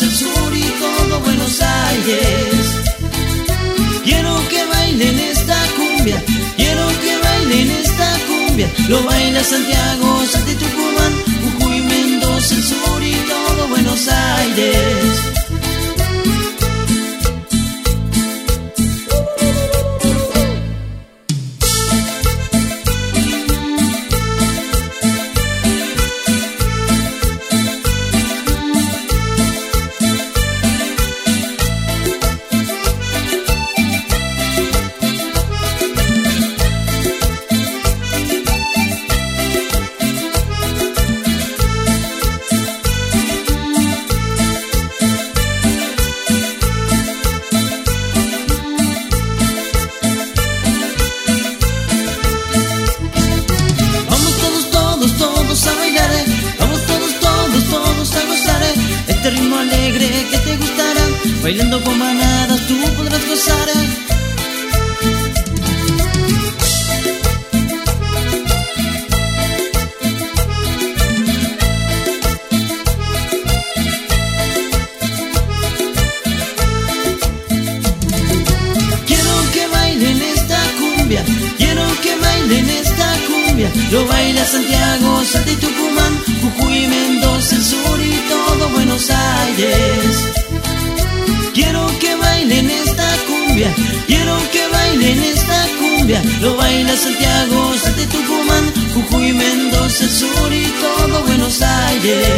Mendoza, el sur y todo Buenos Aires. Quiero que bailen esta cumbia, quiero que bailen esta cumbia. Lo baila Santiago, Salta y Tucumán, Jujuy, Mendoza, el sur y todo Buenos Aires. Este ritmo alegre que te gustará, bailando con manadas tú podrás gozar. Quiero que bailen esta cumbia, quiero que bailen esta cumbia. Lo baila Santiago, Salta y Tucumán, Jujuy, Mendoza, el sur y todo Buenos Aires. Quiero que bailen esta cumbia, quiero que bailen esta cumbia. Lo baila Santiago, Salta y Tucumán, Jujuy, Mendoza, el sur y todo Buenos Aires.